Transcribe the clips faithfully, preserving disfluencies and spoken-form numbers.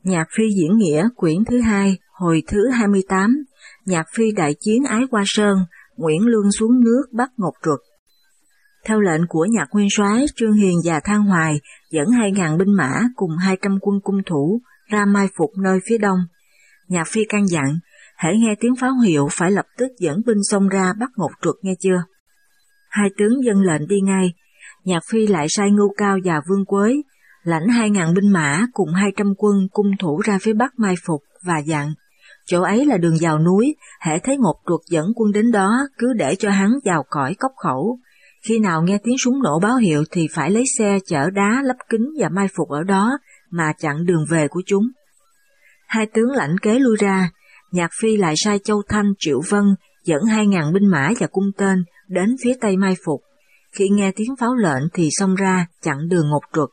Nhạc phi diễn nghĩa quyển thứ hai, hồi thứ hai mươi tám, nhạc phi đại chiến Ái Hoa Sơn, Nguyễn Luân xuống nước bắt Ngọc Truật. Theo lệnh của Nhạc Nguyên Soái, Trương Hiền và Thang Hoài dẫn hai ngàn binh mã cùng hai trăm quân cung thủ ra mai phục nơi phía đông. Nhạc phi căn dặn, hễ nghe tiếng pháo hiệu phải lập tức dẫn binh xông ra bắt Ngọc Truật nghe chưa. Hai tướng dân lệnh đi ngay. Nhạc phi lại sai Ngưu Cao và Vương Quế lãnh hai ngàn binh mã cùng hai trăm quân cung thủ ra phía bắc mai phục và dặn, chỗ ấy là đường vào núi, hễ thấy Ngọc Truật dẫn quân đến đó cứ để cho hắn vào cõi Cốc Khẩu. Khi nào nghe tiếng súng nổ báo hiệu thì phải lấy xe chở đá lấp kín và mai phục ở đó mà chặn đường về của chúng. Hai tướng lãnh kế lui ra. Nhạc phi lại sai Châu Thanh, Triệu Vân dẫn hai ngàn binh mã và cung tên đến phía tây mai phục. Khi nghe tiếng pháo lệnh thì xông ra chặn đường Ngọc Truật.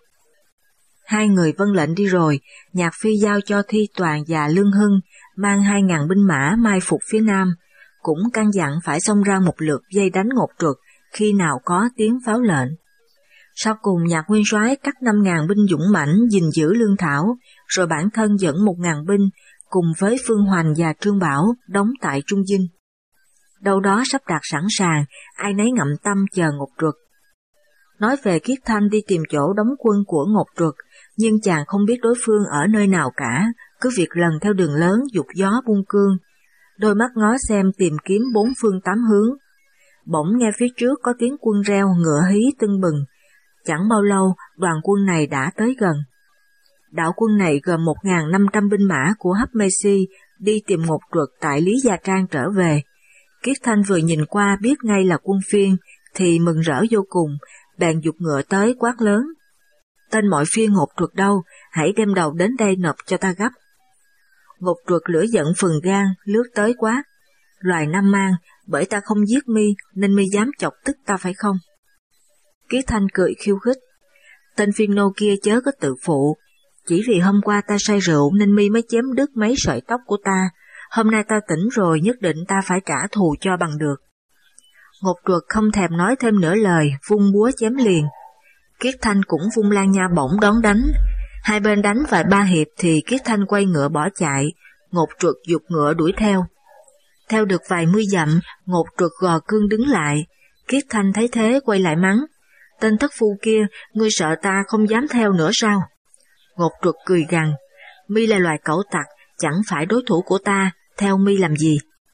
Hai người vâng lệnh đi rồi, Nhạc phi giao cho Thi Toàn và Lương Hưng mang hai ngàn binh mã mai phục phía nam, cũng căn dặn phải xông ra một lượt vây đánh Ngọc Truật khi nào có tiếng pháo lệnh. Sau cùng Nhạc Nguyên Soái cắt năm ngàn binh dũng mãnh gìn giữ lương thảo, rồi bản thân dẫn một ngàn binh cùng với Phương Hoành và Trương Bảo đóng tại Trung Dinh. Đâu đó sắp đặt sẵn sàng, ai nấy ngậm tâm chờ Ngọc Truật. Nói về Kiết Thanh đi tìm chỗ đóng quân của Ngọc Truật, nhưng chàng không biết đối phương ở nơi nào cả, cứ việc lần theo đường lớn dục gió buông cương, đôi mắt ngó xem tìm kiếm bốn phương tám hướng. Bỗng nghe phía trước có tiếng quân reo ngựa hí tưng bừng, chẳng bao lâu đoàn quân này đã tới gần. Đạo quân này gồm một nghìn năm trăm binh mã của Hấp Mê Si đi tìm Ngọc Truật tại Lý Gia Trang trở về. Kiết Thanh vừa nhìn qua biết ngay là quân Phiên thì mừng rỡ vô cùng, bèn giục ngựa tới quát lớn: "Tên mọi Phiên Ngọc Truật đâu, hãy đem đầu đến đây nộp cho ta gấp." Ngọc Truật lửa giận phừng gan lướt tới quát: "Loài Nam Mang, bởi ta không giết mi nên mi dám chọc tức ta phải không?" Kiết Thanh cười khiêu khích: "Tên Phiên nô kia chớ có tự phụ, chỉ vì hôm qua ta say rượu nên mi mới chém đứt mấy sợi tóc của ta, hôm nay ta tỉnh rồi nhất định ta phải trả thù cho bằng được." Ngọc Truật không thèm nói thêm nửa lời, vung búa chém liền. Kiết Thanh cũng vung lan nha bổng đón đánh. Hai bên đánh vài ba hiệp thì Kiết Thanh quay ngựa bỏ chạy, Ngọc Truật giục ngựa đuổi theo. Theo được vài mươi dặm, Ngọc Truật gò cương đứng lại. Kiết Thanh thấy thế quay lại mắng: "Tên thất phu kia, ngươi sợ ta không dám theo nữa sao?" Ngọc Truật cười gằn: "Mi là loài cẩu tặc, chẳng phải đối thủ của ta, theo mi làm gì?"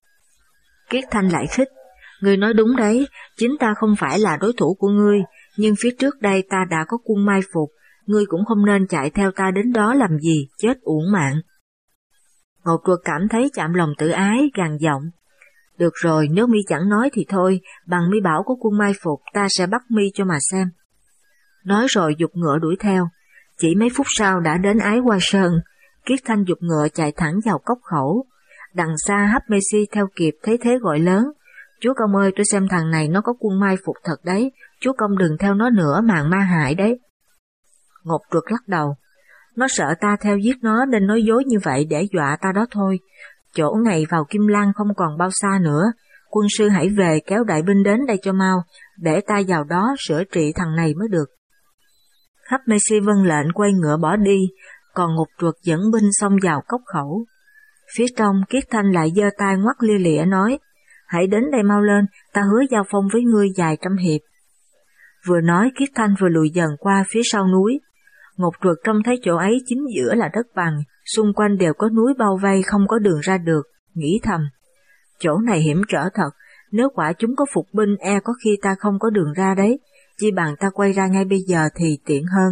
Kiết Thanh lại khích: "Ngươi nói đúng đấy, chính ta không phải là đối thủ của ngươi, nhưng phía trước đây ta đã có quân mai phục, ngươi cũng không nên chạy theo ta đến đó làm gì, chết uổng mạng." Ngọc Truật cảm thấy chạm lòng tự ái, gằn giọng: "Được rồi, nếu mi chẳng nói thì thôi, bằng mi bảo có quân mai phục, ta sẽ bắt mi cho mà xem." Nói rồi giục ngựa đuổi theo. Chỉ mấy phút sau đã đến Ái Hoa Sơn. Kiết Thanh giục ngựa chạy thẳng vào Cốc Khẩu. Đằng xa Hấp Mê Si theo kịp thấy thế gọi lớn: "Chúa công ơi, tôi xem thằng này nó có quân mai phục thật đấy, chúa công đừng theo nó nữa, màn ma hại đấy." Ngọc Truật lắc đầu: "Nó sợ ta theo giết nó nên nói dối như vậy để dọa ta đó thôi. Chỗ này vào Kim Lăng không còn bao xa nữa, quân sư hãy về kéo đại binh đến đây cho mau, để ta vào đó sửa trị thằng này mới được." Hấp Mê Si vâng lệnh quay ngựa bỏ đi, còn Ngọc Truật dẫn binh xông vào Cốc Khẩu. Phía trong Kiết Thanh lại giơ tay ngoắt lia lịa nói: "Hãy đến đây mau lên, ta hứa giao phong với ngươi vài trăm hiệp." Vừa nói Kiết Thanh vừa lùi dần qua phía sau núi. Ngọc Truật trông thấy chỗ ấy chính giữa là đất bằng, xung quanh đều có núi bao vây không có đường ra được, nghĩ thầm: chỗ này hiểm trở thật, nếu quả chúng có phục binh e có khi ta không có đường ra đấy, chi bằng ta quay ra ngay bây giờ thì tiện hơn.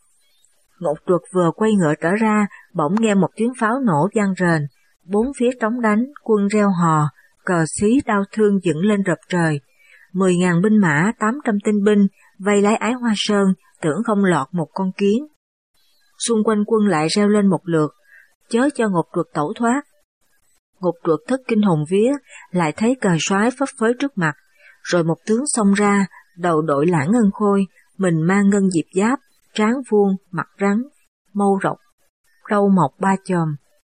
Ngọc Truật vừa quay ngựa trở ra, bỗng nghe một tiếng pháo nổ vang rền, bốn phía trống đánh, quân reo hò, cờ xí đao thương dựng lên rập trời. Mười ngàn binh mã, tám trăm tinh binh vây lấy Ái Hoa Sơn, tưởng không lọt một con kiến. Xung quanh quân lại reo lên một lượt: "Chớ cho Ngọc Truật tẩu thoát." Ngọc Truật thất kinh hồn vía, lại thấy cờ soái phấp phới trước mặt, rồi một tướng xông ra, đầu đội lãng ngân khôi, mình mang ngân diệp giáp, trán vuông, mặt rắn, mâu rộng, râu mọc ba chòm,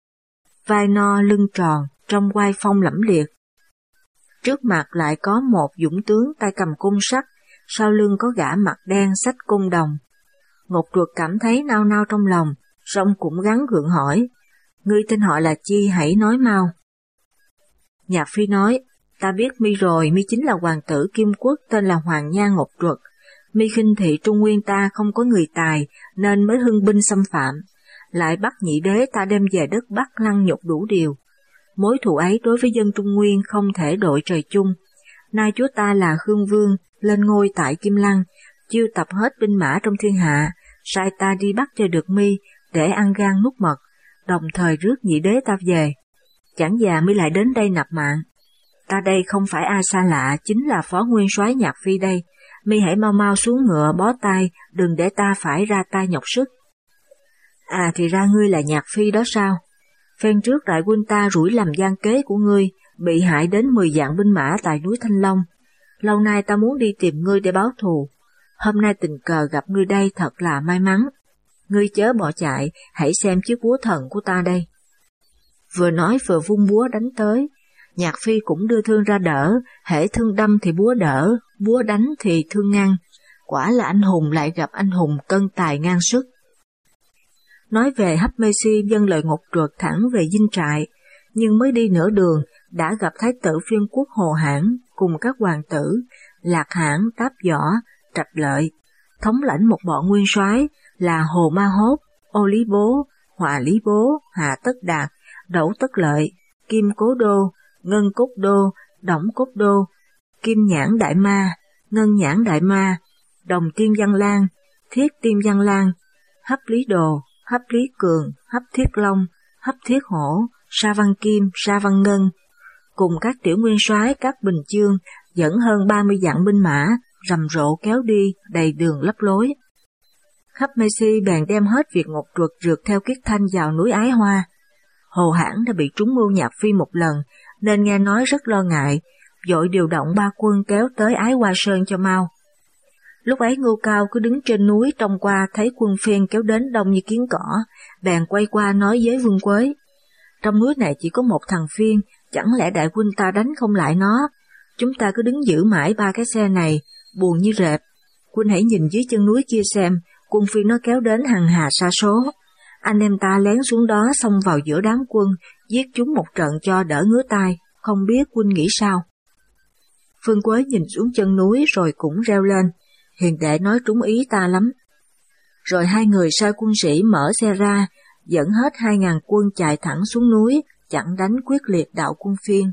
vai no lưng tròn, trông oai phong lẫm liệt. Trước mặt lại có một dũng tướng tay cầm cung sắt, sau lưng có gã mặt đen xách cung đồng. Ngọc Truật cảm thấy nao nao trong lòng, song cũng gắng gượng hỏi, ngươi tên họ là chi, hãy nói mau. Nhạc Phi nói, ta biết mi rồi, mi chính là hoàng tử Kim Quốc tên là Hoàng Nha Ngọc Truật. Mi khinh thị Trung Nguyên ta không có người tài, nên mới hưng binh xâm phạm, lại bắt nhị đế ta đem về đất Bắc lăng nhục đủ điều. Mối thù ấy đối với dân Trung Nguyên không thể đội trời chung. Nay chúa ta là Khương Vương, lên ngôi tại Kim Lăng, chiêu tập hết binh mã trong thiên hạ, sai ta đi bắt cho được mi, để ăn gan nuốt mật, đồng thời rước nhị đế ta về. Chẳng già mi lại đến đây nạp mạng. Ta đây không phải ai xa lạ, chính là phó nguyên soái Nhạc Phi đây. Mi hãy mau mau xuống ngựa bó tay, đừng để ta phải ra tay nhọc sức. À thì ra ngươi là Nhạc Phi đó sao? Phen trước đại huynh ta rủi làm gian kế của ngươi, bị hại đến mười vạn binh mã tại núi Thanh Long. Lâu nay ta muốn đi tìm ngươi để báo thù. Hôm nay tình cờ gặp ngươi đây thật là may mắn. Ngươi chớ bỏ chạy, hãy xem chiếc búa thần của ta đây. Vừa nói vừa vung búa đánh tới. Nhạc Phi cũng đưa thương ra đỡ, hễ thương đâm thì búa đỡ, búa đánh thì thương ngăn. Quả là anh hùng lại gặp anh hùng cân tài ngang sức. Nói về Hấp Mê Si dâng lời Ngọc Truật thẳng về dinh trại, nhưng mới đi nửa đường đã gặp Thái tử Phiên Quốc Hồ Hãn cùng các hoàng tử Lạc Hãn, Táp Võ, Trạch Lợi, thống lãnh một bọn nguyên soái là Hồ Ma Hốt, Ô Lý Bố, Hòa Lý Bố, Hạ Tất Đạt, Đẩu Tất Lợi, Kim Cố Đô, Ngân Cốt Đô, Đổng Cốt Đô, Kim Nhãn Đại Ma, Ngân Nhãn Đại Ma, Đồng Tiên Văn Lan, Thiết Tiên Văn Lan, Hấp Lý Đồ, Hấp Lý Cường, Hấp Thiết Long, Hấp Thiết Hổ, Sa Văn Kim, Sa Văn Ngân, cùng các tiểu nguyên soái các Bình Chương dẫn hơn ba mươi vạn binh mã, rầm rộ kéo đi, đầy đường lấp lối. Hấp Mê Si bèn đem hết việc Ngọc Truật rượt theo Kiết Thanh vào núi Ái Hoa. Hồ Hãn đã bị trúng mưu Nhạc Phi một lần, nên nghe nói rất lo ngại, vội điều động ba quân kéo tới Ái Hoa Sơn cho mau. Lúc ấy Ngưu Cao cứ đứng trên núi trông qua thấy quân phiên kéo đến đông như kiến cỏ, bèn quay qua nói với Vương Quế, trong núi này chỉ có một thằng phiên, chẳng lẽ đại huynh ta đánh không lại nó? Chúng ta cứ đứng giữ mãi ba cái xe này, buồn như rệp. Huynh hãy nhìn dưới chân núi kia xem, quân phiên nó kéo đến hằng hà sa số. Anh em ta lén xuống đó xông vào giữa đám quân, giết chúng một trận cho đỡ ngứa tai, không biết huynh nghĩ sao? Phương Quế nhìn xuống chân núi rồi cũng reo lên, hiền đệ nói trúng ý ta lắm. Rồi hai người sai quân sĩ mở xe ra, dẫn hết hai ngàn quân chạy thẳng xuống núi, chặn đánh quyết liệt đạo quân phiên.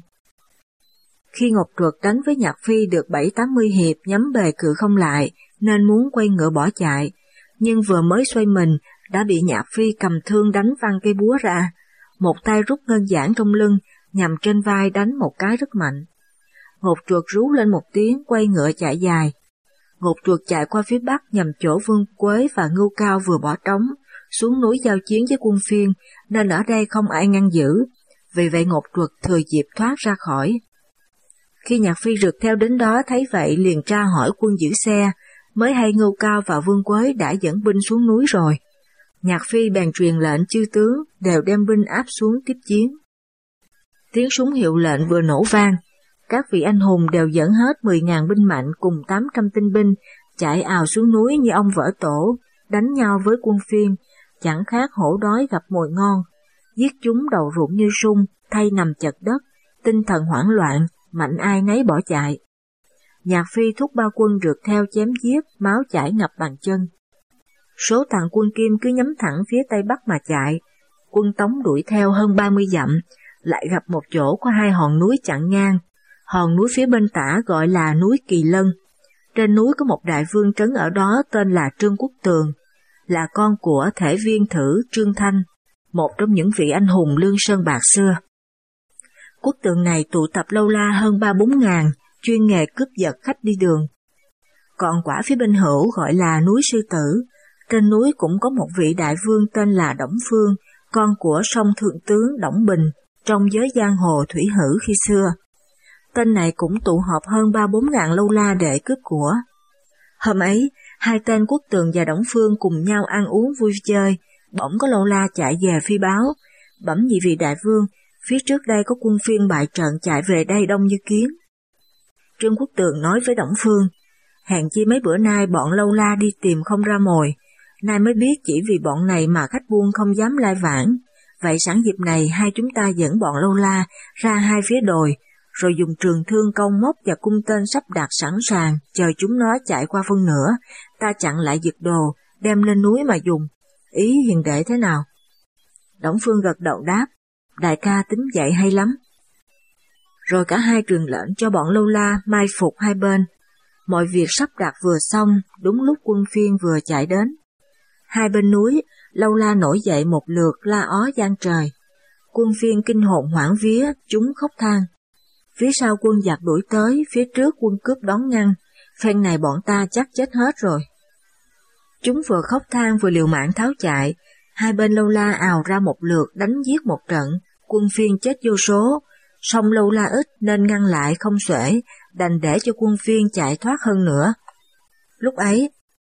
Khi Ngọc Truật đánh với Nhạc Phi được bảy tám mươi hiệp nhắm bề cự không lại, nên muốn quay ngựa bỏ chạy, nhưng vừa mới xoay mình, đã bị Nhạc Phi cầm thương đánh văng cây búa ra, một tay rút ngân giản trong lưng, nhằm trên vai đánh một cái rất mạnh. Ngọc Truật rú lên một tiếng, quay ngựa chạy dài. Ngọc Truật chạy qua phía bắc nhằm chỗ Vương Quế và Ngưu Cao vừa bỏ trống, xuống núi giao chiến với quân phiên, nên ở đây không ai ngăn giữ, vì vậy Ngọc Truật thừa dịp thoát ra khỏi. Khi Nhạc Phi rượt theo đến đó thấy vậy liền tra hỏi quân giữ xe, mới hay Ngưu Cao và Vương Quế đã dẫn binh xuống núi rồi. Nhạc Phi bèn truyền lệnh chư tướng đều đem binh áp xuống tiếp chiến. Tiếng súng hiệu lệnh vừa nổ vang, các vị anh hùng đều dẫn hết mười ngàn binh mạnh cùng tám trăm tinh binh chạy ào xuống núi như ong vỡ tổ, đánh nhau với quân phiên, chẳng khác hổ đói gặp mồi ngon, giết chúng đầu rụng như sung, thay nằm chật đất, tinh thần hoảng loạn, mạnh ai nấy bỏ chạy. Nhạc Phi thúc ba quân rượt theo chém giết, máu chảy ngập bàn chân. Số thằng quân Kim cứ nhắm thẳng phía tây bắc mà chạy, quân Tống đuổi theo hơn ba mươi dặm, lại gặp một chỗ có hai hòn núi chặn ngang. Hòn núi phía bên tả gọi là núi Kỳ Lân. Trên núi có một đại vương trấn ở đó tên là Trương Quốc Tường, là con của thể viên thử Trương Thanh, một trong những vị anh hùng Lương Sơn Bạc xưa. Quốc Tường này tụ tập lâu la hơn ba bốn ngàn, chuyên nghề cướp giật khách đi đường. Còn quả phía bên hữu gọi là núi Sư Tử, trên núi cũng có một vị đại vương tên là Đổng Phương, con của song thượng tướng Đổng Bình, trong giới giang hồ thủy hử khi xưa. Tên này cũng tụ họp hơn ba bốn ngàn lâu la để cướp của. Hôm ấy, hai tên Quốc Tường và Đổng Phương cùng nhau ăn uống vui chơi, bỗng có lâu la chạy về phi báo, bẩm nhị vị đại vương, phía trước đây có quân phiên bại trận chạy về đây đông như kiến. Trương Quốc Tường nói với Đổng Phương, hèn chi mấy bữa nay bọn lâu la đi tìm không ra mồi, Nay mới biết chỉ vì bọn này mà khách buôn không dám lai vãng. Vậy sẵn dịp này hai chúng ta dẫn bọn lâu la ra hai phía đồi, rồi dùng trường thương câu móc và cung tên sắp đặt sẵn sàng, chờ chúng nó chạy qua phân nửa, ta chặn lại giật đồ, đem lên núi mà dùng. Ý hiền đệ thế nào? Đổng Phương gật đầu đáp, đại ca tính vậy hay lắm. Rồi cả hai truyền lệnh cho bọn lâu la mai phục hai bên. Mọi việc sắp đặt vừa xong, đúng lúc quân phiên vừa chạy đến. Hai bên núi, lâu la nổi dậy một lượt la ó giang trời. Quân phiên kinh hồn hoảng vía, chúng khóc than. Phía sau quân giặc đuổi tới, phía trước quân cướp đón ngăn, phen này bọn ta chắc chết hết rồi. Chúng vừa khóc than vừa liều mạng tháo chạy, hai bên lâu la ào ra một lượt đánh giết một trận, quân phiên chết vô số, song lâu la ít nên ngăn lại không xuể, đành để cho quân phiên chạy thoát hơn nữa. Lúc ấy,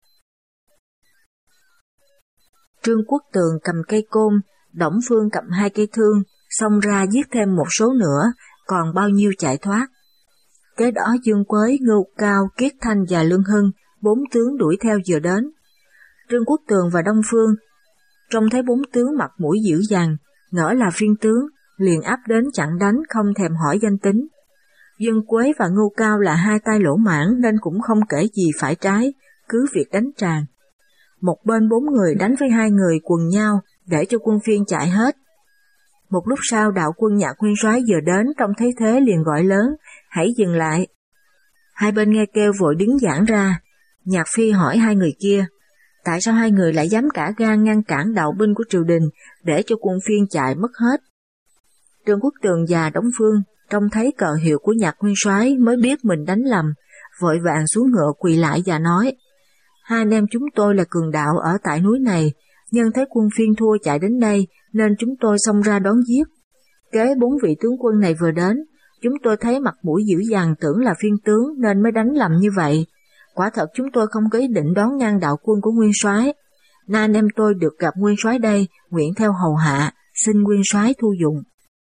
Trương Quốc Tường cầm cây côn, Đổng Phương cầm hai cây thương, xông ra giết thêm một số nữa, còn bao nhiêu chạy thoát. Kế đó Dương Quế, Ngưu Cao, Kiết Thanh và Lương Hưng, bốn tướng đuổi theo vừa đến. Trương Quốc Tường và Đông Phương trông thấy bốn tướng mặt mũi dữ dằn, ngỡ là phiên tướng, liền áp đến chặn đánh không thèm hỏi danh tính. Dương Quế và Ngưu Cao là hai tay lỗ mãng nên cũng không kể gì phải trái, cứ việc đánh tràn. Một bên bốn người đánh với hai người quần nhau để cho quân phiên chạy hết. Một lúc sau đạo quân Nhạc Nguyên Soái vừa đến, trông thấy thế liền gọi lớn, hãy dừng lại. Hai bên nghe kêu vội đứng giãn ra. Nhạc Phi hỏi hai người kia, tại sao hai người lại dám cả gan ngăn cản đạo binh của triều đình để cho quân phiên chạy mất hết? Trương Quốc Tường và Đổng Phương trông thấy cờ hiệu của Nhạc Nguyên Soái mới biết mình đánh lầm, vội vàng xuống ngựa quỳ lại và nói, hai anh em chúng tôi là cường đạo ở tại núi này, nhân thấy quân phiên thua chạy đến đây nên chúng tôi xông ra đón giết. Kế bốn vị tướng quân này vừa đến, chúng tôi thấy mặt mũi dữ dằn tưởng là phiên tướng nên mới đánh lầm như vậy. Quả thật chúng tôi không có ý định đón ngăn đạo quân của Nguyên Soái. Nay anh em tôi được gặp Nguyên Soái đây, nguyện theo hầu hạ, xin Nguyên Soái thu dụng.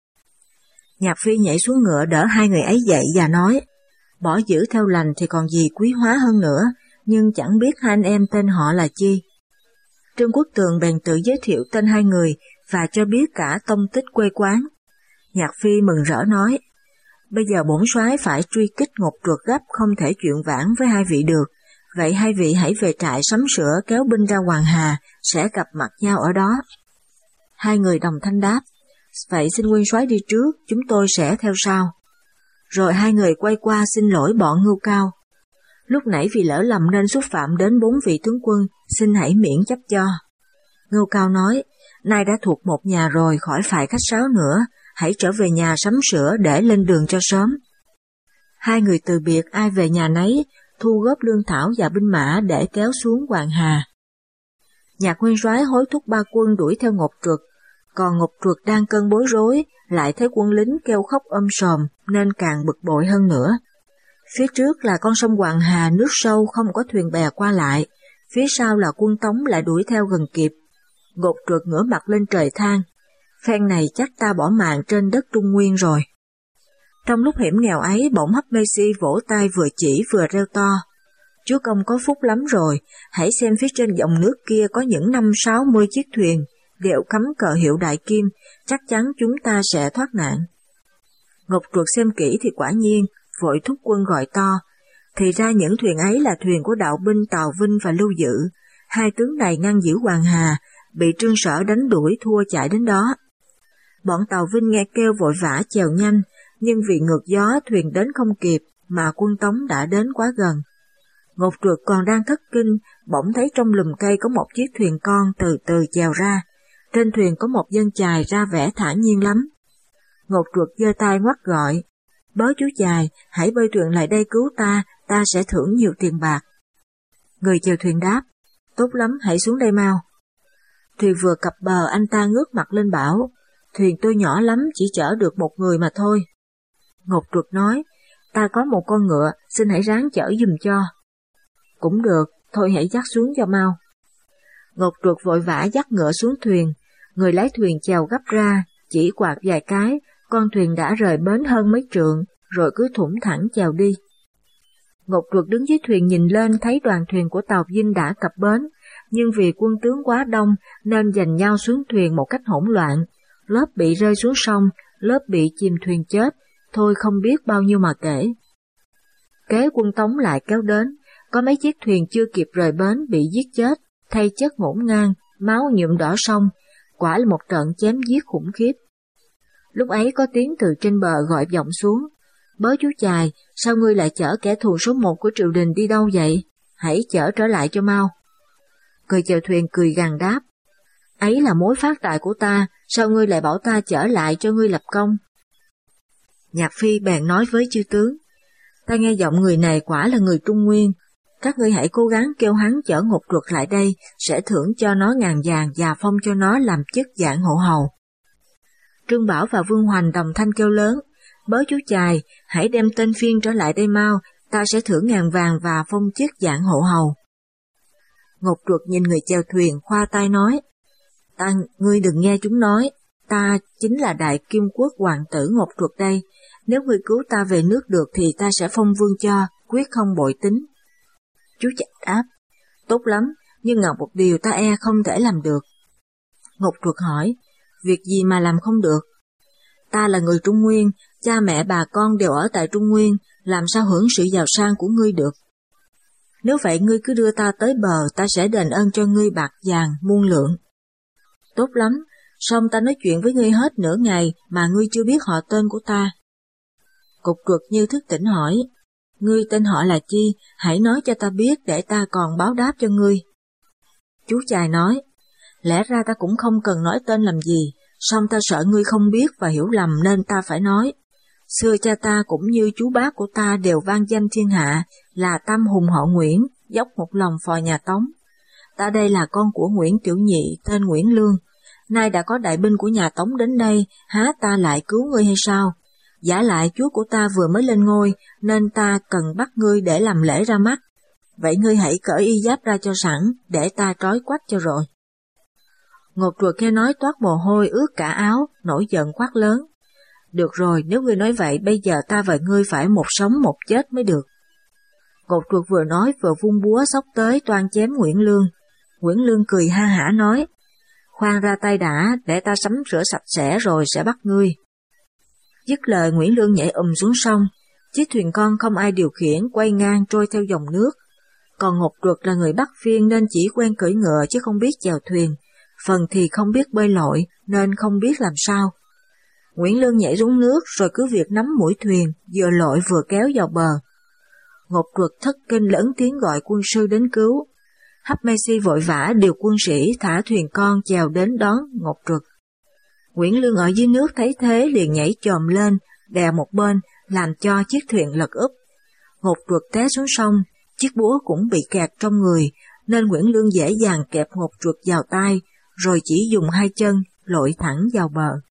Nhạc Phi nhảy xuống ngựa đỡ hai người ấy dậy và nói, bỏ giữ theo lành thì còn gì quý hóa hơn nữa, nhưng chẳng biết hai anh em tên họ là chi. Trương Quốc Tường bèn tự giới thiệu tên hai người và cho biết cả tông tích quê quán. Nhạc Phi mừng rỡ nói, bây giờ bổn soái phải truy kích Ngột Truật gấp, không thể chuyện vãn với hai vị được, vậy hai vị hãy về trại sắm sửa kéo binh ra Hoàng Hà, sẽ gặp mặt nhau ở đó. Hai người đồng thanh đáp, vậy xin Nguyên Soái đi trước, chúng tôi sẽ theo sau. Rồi hai người quay qua xin lỗi bọn Ngưu Cao. Lúc nãy vì lỡ lầm nên xúc phạm đến bốn vị tướng quân, xin hãy miễn chấp cho. Ngưu Cao nói, nay đã thuộc một nhà rồi, khỏi phải khách sáo nữa, hãy trở về nhà sắm sửa để lên đường cho sớm. Hai người từ biệt ai về nhà nấy, thu góp lương thảo và binh mã để kéo xuống Hoàng Hà. Nhạc Nguyên Soái hối thúc ba quân đuổi theo Ngột Truật, còn Ngột Truật đang cơn bối rối, lại thấy quân lính kêu khóc ôm sòm nên càng bực bội hơn nữa. Phía trước là con sông Hoàng Hà nước sâu không có thuyền bè qua lại, phía sau là quân Tống lại đuổi theo gần kịp. Ngột Truật ngửa mặt lên trời than, phen này chắc ta bỏ mạng trên đất Trung Nguyên rồi. Trong lúc hiểm nghèo ấy, bỗng Hấp Mê Si vỗ tay vừa chỉ vừa reo to, chúa công có phúc lắm rồi, hãy xem phía trên dòng nước kia có những năm sáu mươi chiếc thuyền, đều cắm cờ hiệu Đại Kim, chắc chắn chúng ta sẽ thoát nạn. Ngột Truật xem kỹ thì quả nhiên, vội thúc quân gọi to, thì ra những thuyền ấy là thuyền của đạo binh Tào Vinh và Lưu Dự, hai tướng này ngăn giữ Hoàng Hà, bị Trương Sở đánh đuổi thua chạy đến đó. Bọn Tào Vinh nghe kêu vội vã chèo nhanh, nhưng vì ngược gió thuyền đến không kịp mà quân Tống đã đến quá gần. Ngột Truật còn đang thất kinh, bỗng thấy trong lùm cây có một chiếc thuyền con từ từ chèo ra, trên thuyền có một dân chài ra vẻ thản nhiên lắm. Ngột Truật giơ tay ngoắt gọi, bớ chú chài, hãy bơi thuyền lại đây cứu ta, ta sẽ thưởng nhiều tiền bạc. Người chèo thuyền đáp, tốt lắm, hãy xuống đây mau. Thuyền vừa cập bờ anh ta ngước mặt lên bảo, thuyền tôi nhỏ lắm, chỉ chở được một người mà thôi. Ngột Truật nói, ta có một con ngựa, xin hãy ráng chở giùm cho. Cũng được, thôi hãy dắt xuống cho mau. Ngột Truật vội vã dắt ngựa xuống thuyền, người lái thuyền chèo gấp ra, chỉ quạt vài cái, con thuyền đã rời bến hơn mấy trượng, rồi cứ thủng thẳng chèo đi. Ngột Truật đứng dưới thuyền nhìn lên thấy đoàn thuyền của Tào Vinh đã cập bến, nhưng vì quân tướng quá đông nên giành nhau xuống thuyền một cách hỗn loạn, lớp bị rơi xuống sông, lớp bị chìm thuyền chết, thôi không biết bao nhiêu mà kể. Kế quân Tống lại kéo đến, có mấy chiếc thuyền chưa kịp rời bến bị giết chết, thay chất ngổn ngang, máu nhuộm đỏ sông, quả là một trận chém giết khủng khiếp. Lúc ấy có tiếng từ trên bờ gọi vọng xuống, bớ chú chài, sao ngươi lại chở kẻ thù số một của triều đình đi đâu vậy? Hãy chở trở lại cho mau. Người chèo thuyền cười gằn đáp, ấy là mối phát tài của ta, sao ngươi lại bảo ta chở lại cho ngươi lập công? Nhạc Phi bèn nói với chư tướng, ta nghe giọng người này quả là người Trung Nguyên, các ngươi hãy cố gắng kêu hắn chở Ngọc Ruột lại đây, sẽ thưởng cho nó ngàn vàng và phong cho nó làm chức dạng hộ hầu. Trương Bảo và Vương Hoành đồng thanh kêu lớn, bớ chú chài, hãy đem tên Phiên trở lại đây mau, ta sẽ thưởng ngàn vàng và phong chức dạng hộ hầu. Ngọc Ruột nhìn người chèo thuyền khoa tay nói, ta, ngươi đừng nghe chúng nói, ta chính là Đại Kim Quốc hoàng tử Ngọc Ruột đây, nếu ngươi cứu ta về nước được thì ta sẽ phong vương cho, quyết không bội tính. Chú chài đáp, tốt lắm, nhưng ngọc một điều ta e không thể làm được. Ngọc Ruột hỏi, việc gì mà làm không được? Ta là người Trung Nguyên, cha mẹ bà con đều ở tại Trung Nguyên, làm sao hưởng sự giàu sang của ngươi được? Nếu vậy ngươi cứ đưa ta tới bờ, ta sẽ đền ơn cho ngươi bạc vàng, muôn lượng. Tốt lắm, song ta nói chuyện với ngươi hết nửa ngày mà ngươi chưa biết họ tên của ta. Cục Ruột như thức tỉnh hỏi, ngươi tên họ là chi, hãy nói cho ta biết để ta còn báo đáp cho ngươi. Chú chài nói, lẽ ra ta cũng không cần nói tên làm gì, song ta sợ ngươi không biết và hiểu lầm nên ta phải nói. Xưa cha ta cũng như chú bác của ta đều vang danh thiên hạ là Tam Hùng họ Nguyễn, dốc một lòng phò nhà Tống. Ta đây là con của Nguyễn Tiểu Nhị, tên Nguyễn Lương. Nay đã có đại binh của nhà Tống đến đây, há ta lại cứu ngươi hay sao? Giả lại chúa của ta vừa mới lên ngôi, nên ta cần bắt ngươi để làm lễ ra mắt. Vậy ngươi hãy cởi y giáp ra cho sẵn, để ta trói quách cho rồi. Ngọc Ruột nghe nói toát mồ hôi ướt cả áo, nổi giận quát lớn. Được rồi, nếu ngươi nói vậy, bây giờ ta và ngươi phải một sống một chết mới được. Ngọc Ruột vừa nói vừa vung búa xốc tới toan chém Nguyễn Lương. Nguyễn Lương cười ha hả nói, khoan ra tay đã, để ta sắm rửa sạch sẽ rồi sẽ bắt ngươi. Dứt lời Nguyễn Lương nhảy ùm xuống sông, chiếc thuyền con không ai điều khiển quay ngang trôi theo dòng nước. Còn Ngọc Ruột là người Bắc Phiên nên chỉ quen cưỡi ngựa chứ không biết chèo thuyền, phần thì không biết bơi lội nên không biết làm sao. Nguyễn Lương nhảy xuống nước rồi cứ việc nắm mũi thuyền, vừa lội vừa kéo vào bờ. Ngọc Ruột thất kinh lớn tiếng gọi quân sư đến cứu. Hấp Mê Si vội vã điều quân sĩ thả thuyền con chèo đến đón Ngọc Ruột. Nguyễn Lương ở dưới nước thấy thế liền nhảy chồm lên, đè một bên, làm cho chiếc thuyền lật úp. Ngọc Ruột té xuống sông, chiếc búa cũng bị kẹt trong người, nên Nguyễn Lương dễ dàng kẹp Ngọc Ruột vào tay, rồi chỉ dùng hai chân lội thẳng vào bờ.